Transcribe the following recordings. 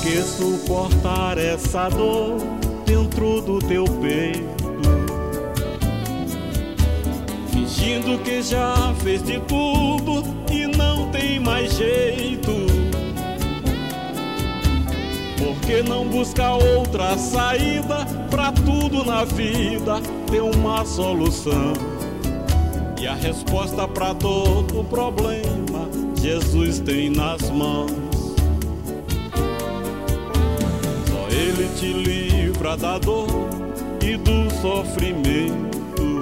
que suportar essa dor dentro do teu peito, fingindo que já fez de tudo e não tem mais jeito? Por que não buscar outra saída? Pra tudo na vida ter uma solução, e a resposta pra todo problema Jesus tem nas mãos. Só Ele te livra da dor e do sofrimento.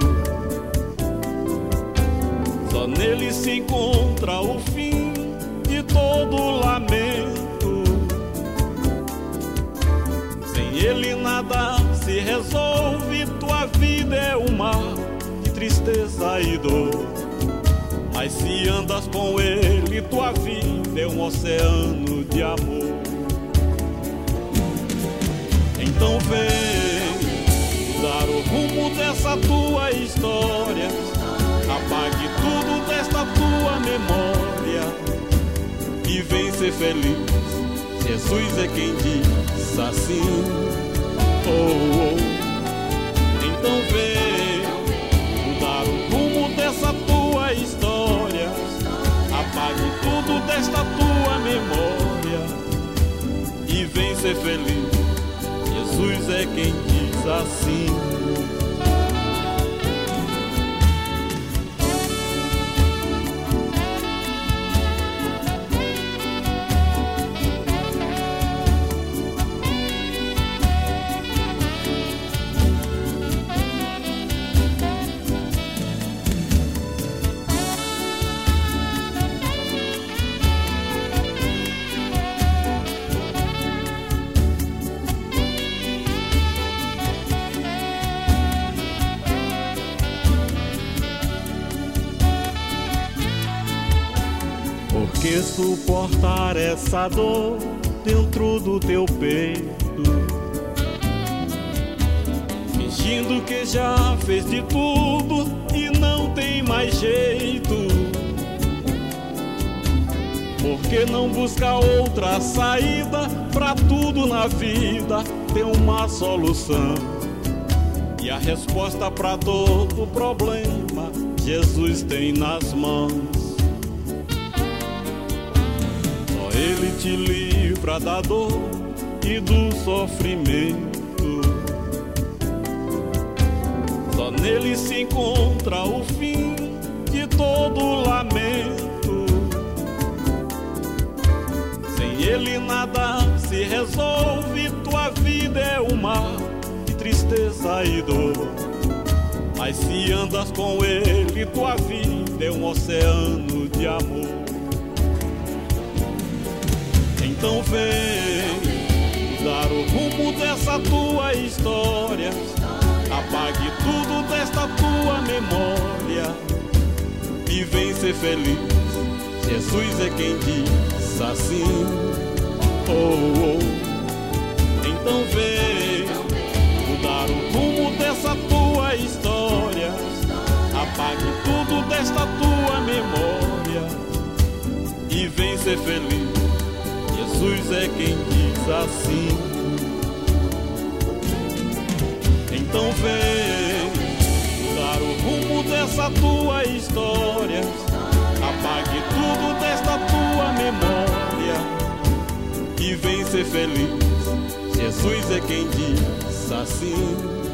Só nele se encontra o fim de todo lamento. Sem Ele nada se resolve, tua vida é um mar de tristeza e dor. Mas se andas com Ele, tua vida é um oceano de amor. Então vem dar o rumo dessa tua história, apague tudo desta tua memória e vem ser feliz. Jesus é quem diz assim, oh, oh. Então vem dar o rumo dessa tua história, apague tudo desta tua memória e vem ser feliz. Jesus é quem diz assim. Por que suportar essa dor dentro do teu peito, fingindo que já fez de tudo e não tem mais jeito? Por que não buscar outra saída? Pra tudo na vida ter uma solução, e a resposta pra todo problema Jesus tem nas mãos. Ele te livra da dor e do sofrimento. Só nele se encontra o fim de todo lamento. Sem Ele nada se resolve, tua vida é um mar de tristeza e dor. Mas se andas com Ele, tua vida é um oceano de amor. Então vem dar o rumo dessa tua história, apague tudo desta tua memória e vem ser feliz. Jesus é quem diz assim, oh, oh. Então vem dar o rumo dessa tua história, apague tudo desta tua memória e vem ser feliz. Jesus é quem diz assim. Então vem dar o rumo dessa tua história, apague tudo desta tua memória e vem ser feliz. Jesus é quem diz assim.